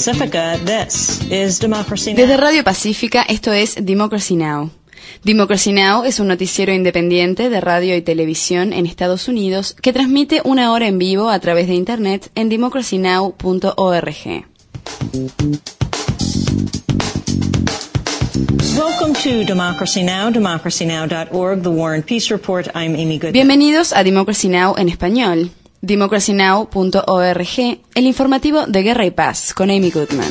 Pacifica, this is Democracy Now! Desde Radio Pacífica, esto es Democracy Now! Democracy Now! Es un noticiero independiente de radio y televisión en Estados Unidos que transmite una hora en vivo a través de internet en democracynow.org. Welcome to Democracy Now!, democracynow.org, The War and Peace Report. I'm Amy Goodman. Bienvenidos a Democracy Now! En español. democracynow.org, el informativo de Guerra y Paz, con Amy Goodman.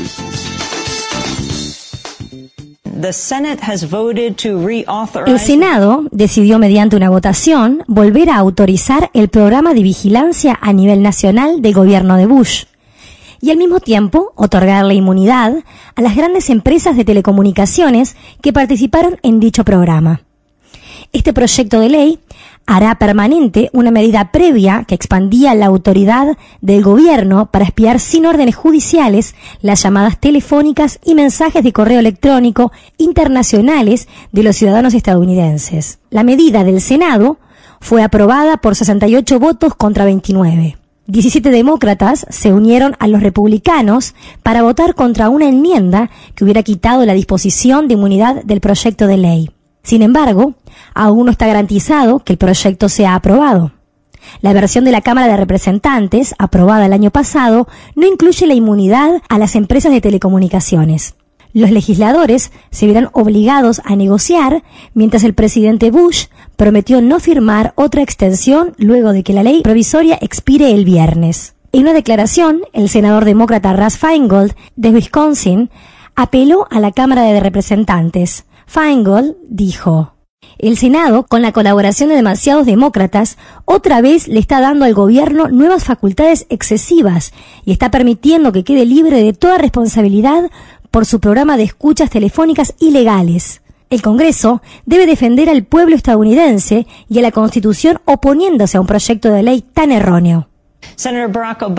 The Senate has voted to reauthorize... El Senado decidió mediante una votación volver a autorizar el programa de vigilancia a nivel nacional del gobierno de Bush y al mismo tiempo otorgarle inmunidad a las grandes empresas de telecomunicaciones que participaron en dicho programa. Este proyecto de ley hará permanente una medida previa que expandía la autoridad del gobierno para espiar sin órdenes judiciales las llamadas telefónicas y mensajes de correo electrónico internacionales de los ciudadanos estadounidenses. La medida del Senado fue aprobada por 68 votos contra 29. 17 demócratas se unieron a los republicanos para votar contra una enmienda que hubiera quitado la disposición de inmunidad del proyecto de ley. Sin embargo, aún no está garantizado que el proyecto sea aprobado. La versión de la Cámara de Representantes, aprobada el año pasado, no incluye la inmunidad a las empresas de telecomunicaciones. Los legisladores se verán obligados a negociar, mientras el presidente Bush prometió no firmar otra extensión luego de que la ley provisoria expire el viernes. En una declaración, el senador demócrata Russ Feingold, de Wisconsin, apeló a la Cámara de Representantes. Feingold dijo: el Senado, con la colaboración de demasiados demócratas, otra vez le está dando al gobierno nuevas facultades excesivas y está permitiendo que quede libre de toda responsabilidad por su programa de escuchas telefónicas ilegales. El Congreso debe defender al pueblo estadounidense y a la Constitución oponiéndose a un proyecto de ley tan erróneo. El senador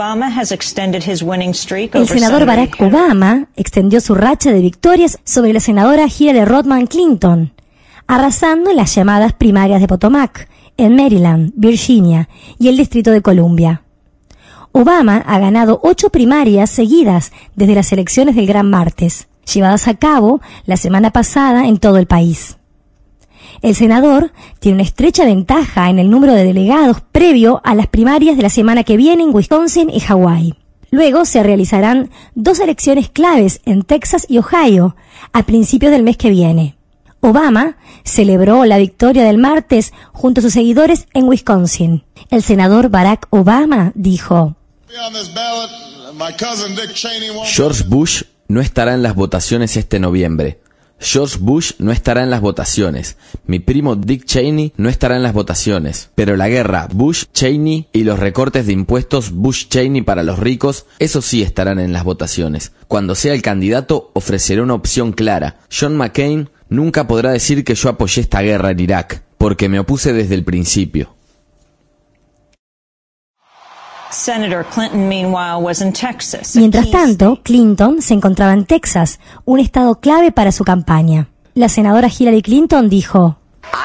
Barack Obama extendió su racha de victorias sobre la senadora Hillary Rodham Clinton, arrasando en las llamadas primarias de Potomac, en Maryland, Virginia y el Distrito de Columbia. Obama ha ganado 8 primarias seguidas desde las elecciones del Gran Martes, llevadas a cabo la semana pasada en todo el país. El senador tiene una estrecha ventaja en el número de delegados previo a las primarias de la semana que viene en Wisconsin y Hawái. Luego se realizarán 2 elecciones claves en Texas y Ohio a principios del mes que viene. Obama celebró la victoria del martes junto a sus seguidores en Wisconsin. El senador Barack Obama dijo: George Bush no estará en las votaciones este noviembre. George Bush no estará en las votaciones. Mi primo Dick Cheney no estará en las votaciones. Pero la guerra Bush-Cheney y los recortes de impuestos Bush-Cheney para los ricos, eso sí estarán en las votaciones. Cuando sea el candidato, ofreceré una opción clara. John McCain nunca podrá decir que yo apoyé esta guerra en Irak, porque me opuse desde el principio. Mientras tanto, Clinton se encontraba en Texas, un estado clave para su campaña. La senadora Hillary Clinton dijo: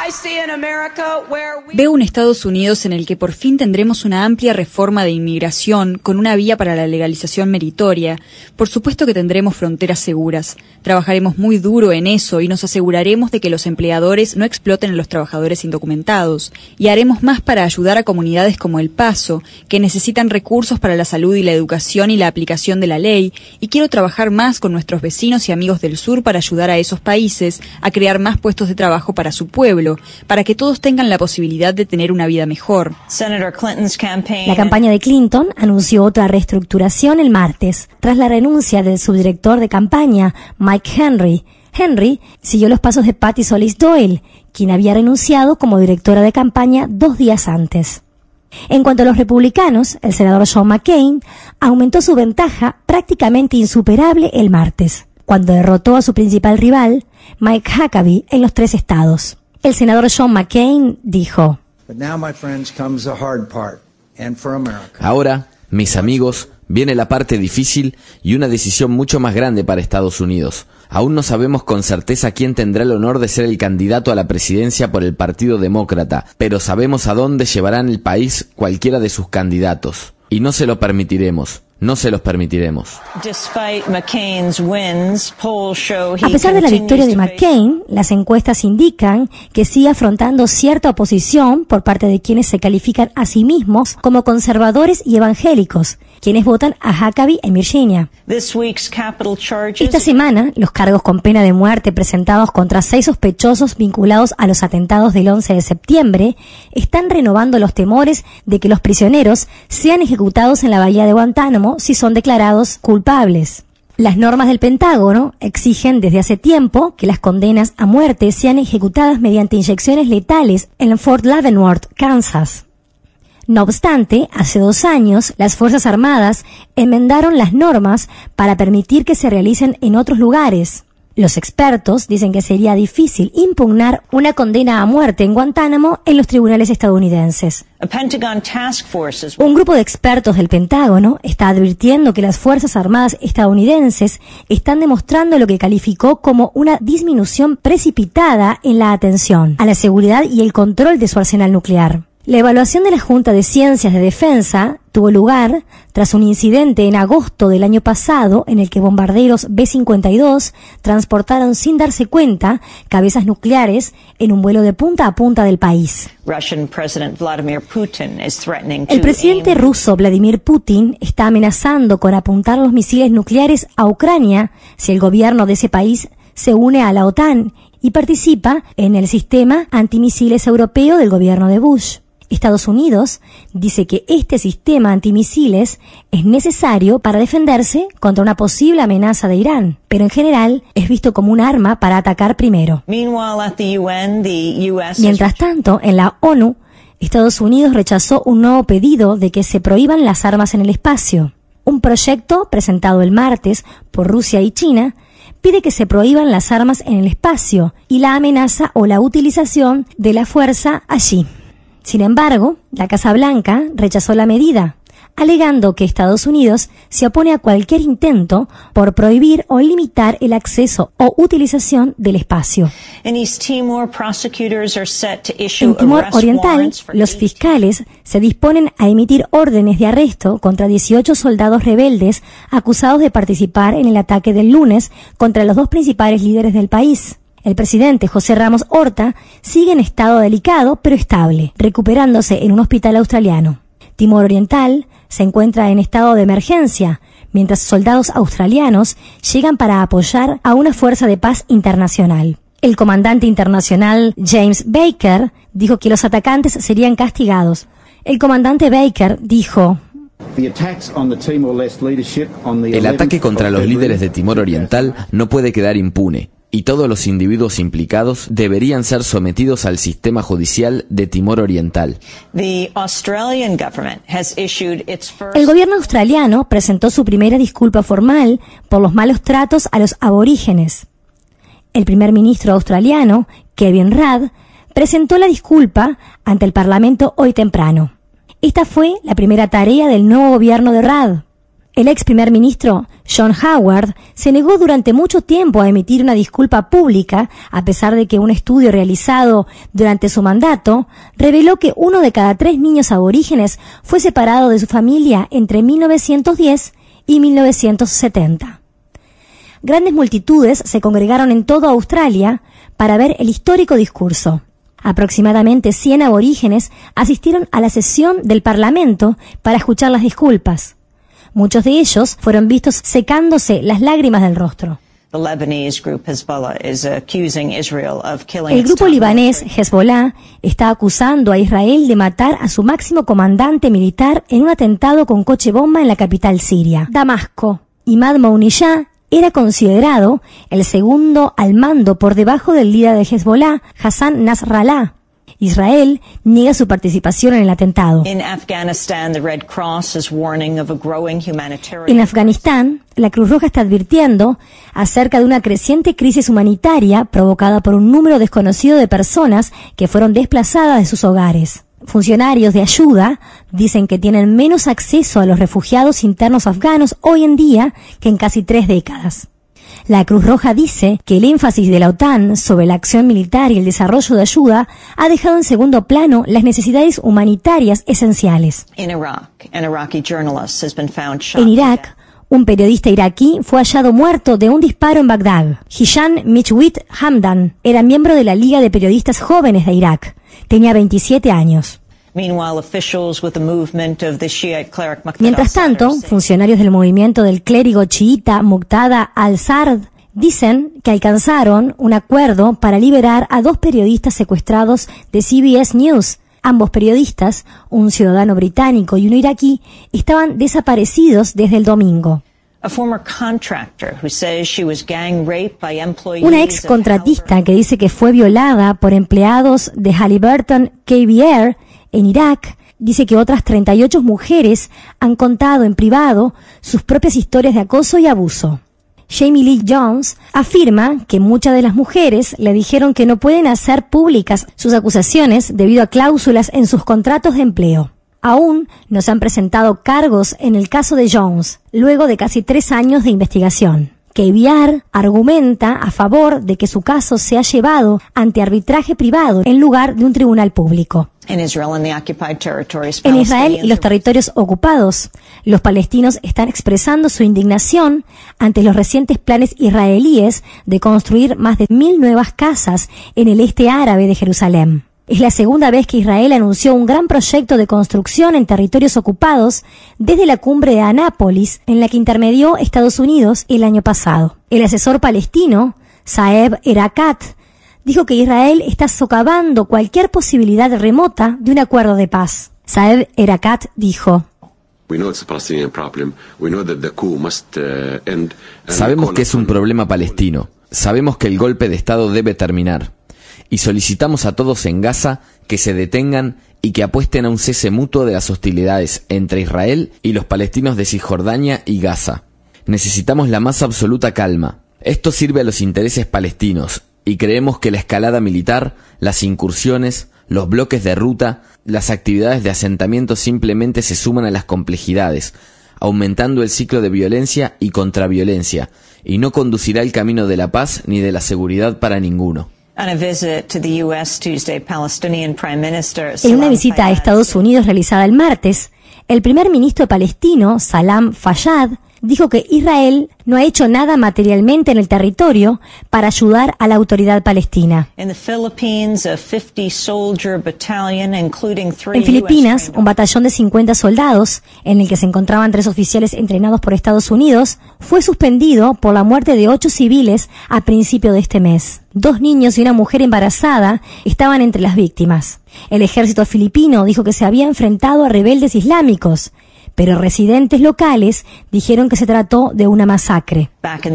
veo un Estados Unidos en el que por fin tendremos una amplia reforma de inmigración con una vía para la legalización meritoria. Por supuesto que tendremos fronteras seguras. Trabajaremos muy duro en eso y nos aseguraremos de que los empleadores no exploten a los trabajadores indocumentados. Y haremos más para ayudar a comunidades como El Paso, que necesitan recursos para la salud y la educación y la aplicación de la ley. Y quiero trabajar más con nuestros vecinos y amigos del sur para ayudar a esos países a crear más puestos de trabajo para su pueblo, para que todos tengan la posibilidad de tener una vida mejor. La campaña de Clinton anunció otra reestructuración el martes, tras la renuncia del subdirector de campaña, Mike Henry. Henry siguió los pasos de Patty Solis Doyle, quien había renunciado como directora de campaña 2 días antes. En cuanto a los republicanos, el senador John McCain aumentó su ventaja prácticamente insuperable el martes, cuando derrotó a su principal rival, Mike Huckabee, en los 3 estados. El senador John McCain dijo: ahora, mis amigos, viene la parte difícil y una decisión mucho más grande para Estados Unidos. Aún no sabemos con certeza quién tendrá el honor de ser el candidato a la presidencia por el Partido Demócrata, pero sabemos a dónde llevarán el país cualquiera de sus candidatos. Y no se lo permitiremos. No se los permitiremos. A pesar de la victoria de McCain, las encuestas indican que sigue afrontando cierta oposición por parte de quienes se califican a sí mismos como conservadores y evangélicos, quienes votan a Huckabee en Virginia. Esta semana, los cargos con pena de muerte presentados contra 6 sospechosos vinculados a los atentados del 11 de septiembre están renovando los temores de que los prisioneros sean ejecutados en la bahía de Guantánamo si son declarados culpables. Las normas del Pentágono exigen desde hace tiempo que las condenas a muerte sean ejecutadas mediante inyecciones letales en Fort Leavenworth, Kansas. No obstante, hace 2 años, las Fuerzas Armadas enmendaron las normas para permitir que se realicen en otros lugares. Los expertos dicen que sería difícil impugnar una condena a muerte en Guantánamo en los tribunales estadounidenses. Un grupo de expertos del Pentágono está advirtiendo que las Fuerzas Armadas estadounidenses están demostrando lo que calificó como una disminución precipitada en la atención a la seguridad y el control de su arsenal nuclear. La evaluación de la Junta de Ciencias de Defensa tuvo lugar tras un incidente en agosto del año pasado en el que bombarderos B-52 transportaron sin darse cuenta cabezas nucleares en un vuelo de punta a punta del país. El presidente ruso Vladimir Putin está amenazando con apuntar los misiles nucleares a Ucrania si el gobierno de ese país se une a la OTAN y participa en el sistema antimisiles europeo del gobierno de Bush. Estados Unidos dice que este sistema antimisiles es necesario para defenderse contra una posible amenaza de Irán, pero en general es visto como un arma para atacar primero. Mientras tanto, en la ONU, Estados Unidos rechazó un nuevo pedido de que se prohíban las armas en el espacio. Un proyecto presentado el martes por Rusia y China pide que se prohíban las armas en el espacio y la amenaza o la utilización de la fuerza allí. Sin embargo, la Casa Blanca rechazó la medida, alegando que Estados Unidos se opone a cualquier intento por prohibir o limitar el acceso o utilización del espacio. En Timor Oriental, los fiscales se disponen a emitir órdenes de arresto contra 18 soldados rebeldes acusados de participar en el ataque del lunes contra los 2 principales líderes del país. El presidente José Ramos Horta sigue en estado delicado pero estable, recuperándose en un hospital australiano. Timor Oriental se encuentra en estado de emergencia, mientras soldados australianos llegan para apoyar a una fuerza de paz internacional. El comandante internacional James Baker dijo que los atacantes serían castigados. El comandante Baker dijo: el ataque contra los líderes de Timor Oriental no puede quedar impune, y todos los individuos implicados deberían ser sometidos al sistema judicial de Timor Oriental. El gobierno australiano presentó su primera disculpa formal por los malos tratos a los aborígenes. El primer ministro australiano, Kevin Rudd, presentó la disculpa ante el Parlamento hoy temprano. Esta fue la primera tarea del nuevo gobierno de Rudd. El ex primer ministro, John Howard, se negó durante mucho tiempo a emitir una disculpa pública, a pesar de que un estudio realizado durante su mandato reveló que 1 de cada 3 niños aborígenes fue separado de su familia entre 1910 y 1970. Grandes multitudes se congregaron en toda Australia para ver el histórico discurso. Aproximadamente 100 aborígenes asistieron a la sesión del Parlamento para escuchar las disculpas. Muchos de ellos fueron vistos secándose las lágrimas del rostro. El grupo libanés Hezbollah está acusando a Israel de matar a su máximo comandante militar en un atentado con coche bomba en la capital siria, Damasco. Imad Mouniyah era considerado el segundo al mando por debajo del líder de Hezbollah, Hassan Nasrallah. Israel niega su participación en el atentado. En Afganistán, la Cruz Roja está advirtiendo acerca de una creciente crisis humanitaria provocada por un número desconocido de personas que fueron desplazadas de sus hogares. Funcionarios de ayuda dicen que tienen menos acceso a los refugiados internos afganos hoy en día que en casi 3 décadas. La Cruz Roja dice que el énfasis de la OTAN sobre la acción militar y el desarrollo de ayuda ha dejado en segundo plano las necesidades humanitarias esenciales. En Irak, un periodista iraquí fue hallado muerto de un disparo en Bagdad. Hisham Michwit Hamdan era miembro de la Liga de Periodistas Jóvenes de Irak. Tenía 27 años. Mientras tanto, funcionarios del movimiento del clérigo chiita Muqtada al-Sadr dicen que alcanzaron un acuerdo para liberar a 2 periodistas secuestrados de CBS News. Ambos periodistas, un ciudadano británico y uno iraquí, estaban desaparecidos desde el domingo. Una ex contratista que dice que fue violada por empleados de Halliburton KBR en Irak, dice que otras 38 mujeres han contado en privado sus propias historias de acoso y abuso. Jamie Lee Jones afirma que muchas de las mujeres le dijeron que no pueden hacer públicas sus acusaciones debido a cláusulas en sus contratos de empleo. Aún no se han presentado cargos en el caso de Jones, luego de casi 3 años de investigación. KBR argumenta a favor de que su caso sea llevado ante arbitraje privado en lugar de un tribunal público. En Israel y los territorios ocupados, los palestinos están expresando su indignación ante los recientes planes israelíes de construir más de 1.000 nuevas casas en el este árabe de Jerusalén. Es la segunda vez que Israel anunció un gran proyecto de construcción en territorios ocupados desde la cumbre de Anápolis, en la que intermedió Estados Unidos el año pasado. El asesor palestino, Saeb Erekat, dijo que Israel está socavando cualquier posibilidad remota de un acuerdo de paz. Saeb Erekat dijo: Sabemos que es un problema palestino. Sabemos que el golpe de Estado debe terminar. Y solicitamos a todos en Gaza que se detengan y que apuesten a un cese mutuo de las hostilidades entre Israel y los palestinos de Cisjordania y Gaza. Necesitamos la más absoluta calma. Esto sirve a los intereses palestinos y creemos que la escalada militar, las incursiones, los bloques de ruta, las actividades de asentamiento simplemente se suman a las complejidades, aumentando el ciclo de violencia y contraviolencia, y no conducirá el camino de la paz ni de la seguridad para ninguno. En una visita a Estados Unidos realizada el martes, el primer ministro palestino, Salam Fayyad, dijo que Israel no ha hecho nada materialmente en el territorio para ayudar a la autoridad palestina. En Filipinas, un batallón de 50 soldados, en el que se encontraban 3 oficiales entrenados por Estados Unidos, fue suspendido por la muerte de 8 civiles a principio de este mes. 2 niños y una mujer embarazada estaban entre las víctimas. El ejército filipino dijo que se había enfrentado a rebeldes islámicos, pero residentes locales dijeron que se trató de una masacre.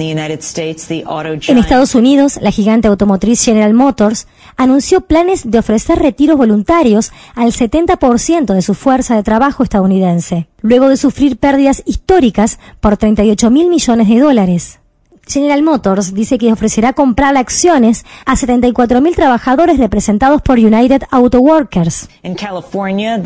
En Estados Unidos, la gigante automotriz General Motors anunció planes de ofrecer retiros voluntarios al 70% de su fuerza de trabajo estadounidense, luego de sufrir pérdidas históricas por $38.000 millones. General Motors dice que ofrecerá comprar acciones a 74.000 trabajadores representados por United Auto Workers. En California,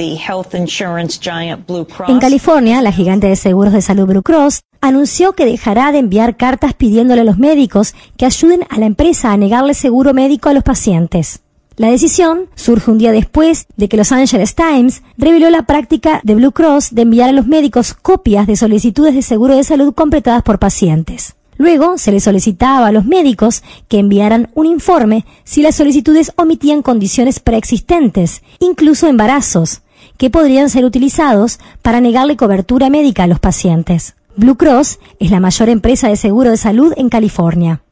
la gigante de seguros de salud Blue Cross anunció que dejará de enviar cartas pidiéndole a los médicos que ayuden a la empresa a negarle seguro médico a los pacientes. La decisión surge un día después de que Los Angeles Times reveló la práctica de Blue Cross de enviar a los médicos copias de solicitudes de seguro de salud completadas por pacientes. Luego se les solicitaba a los médicos que enviaran un informe si las solicitudes omitían condiciones preexistentes, incluso embarazos, que podrían ser utilizados para negarle cobertura médica a los pacientes. Blue Cross es la mayor empresa de seguro de salud en California.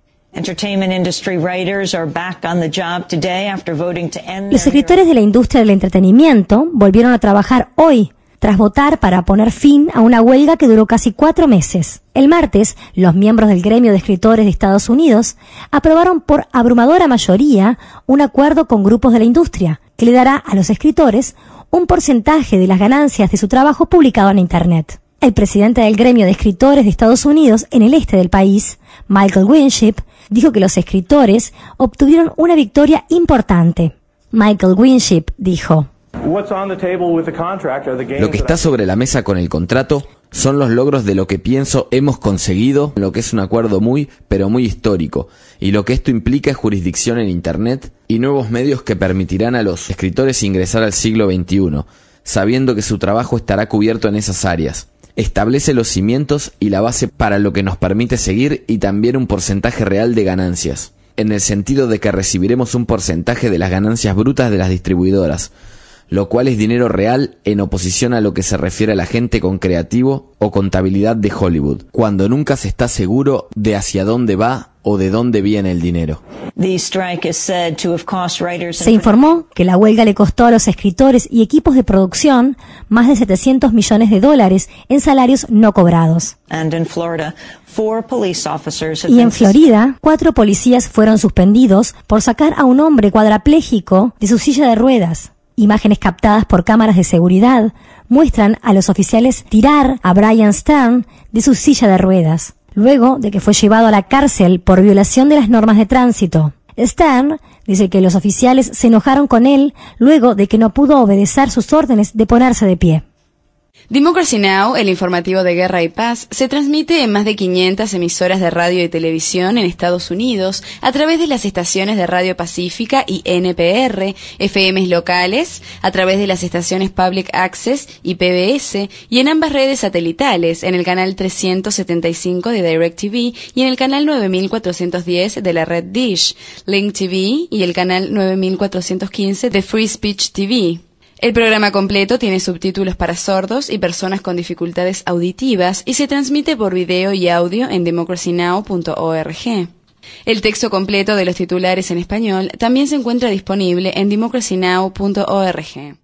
Los escritores de la industria del entretenimiento volvieron a trabajar hoy, tras votar para poner fin a una huelga que duró casi 4 meses. El martes, los miembros del gremio de escritores de Estados Unidos aprobaron por abrumadora mayoría un acuerdo con grupos de la industria que le dará a los escritores un porcentaje de las ganancias de su trabajo publicado en Internet. El presidente del gremio de escritores de Estados Unidos en el este del país, Michael Winship, dijo que los escritores obtuvieron una victoria importante. Michael Winship dijo: Lo que está sobre la mesa con el contrato Son los logros de lo que pienso hemos conseguido, lo que es un acuerdo muy, pero muy histórico, y lo que esto implica es jurisdicción en Internet y nuevos medios que permitirán a los escritores ingresar al siglo XXI, sabiendo que su trabajo estará cubierto en esas áreas. Establece los cimientos y la base para lo que nos permite seguir y también un porcentaje real de ganancias, en el sentido de que recibiremos un porcentaje de las ganancias brutas de las distribuidoras, lo cual es dinero real en oposición a lo que se refiere a la gente con creativo o contabilidad de Hollywood, cuando nunca se está seguro de hacia dónde va o de dónde viene el dinero. Se informó que la huelga le costó a los escritores y equipos de producción más de $700 millones en salarios no cobrados. Y en Florida, 4 policías fueron suspendidos por sacar a un hombre cuadrapléjico de su silla de ruedas. Imágenes captadas por cámaras de seguridad muestran a los oficiales tirar a Brian Stern de su silla de ruedas, luego de que fue llevado a la cárcel por violación de las normas de tránsito. Stern dice que los oficiales se enojaron con él luego de que no pudo obedecer sus órdenes de ponerse de pie. Democracy Now!, el informativo de guerra y paz, se transmite en más de 500 emisoras de radio y televisión en Estados Unidos a través de las estaciones de Radio Pacífica y NPR, FMs locales, a través de las estaciones Public Access y PBS, y en ambas redes satelitales, en el canal 375 de DirecTV y en el canal 9410 de la red Dish, Link TV y el canal 9415 de Free Speech TV. El programa completo tiene subtítulos para sordos y personas con dificultades auditivas y se transmite por video y audio en democracynow.org. El texto completo de los titulares en español también se encuentra disponible en democracynow.org.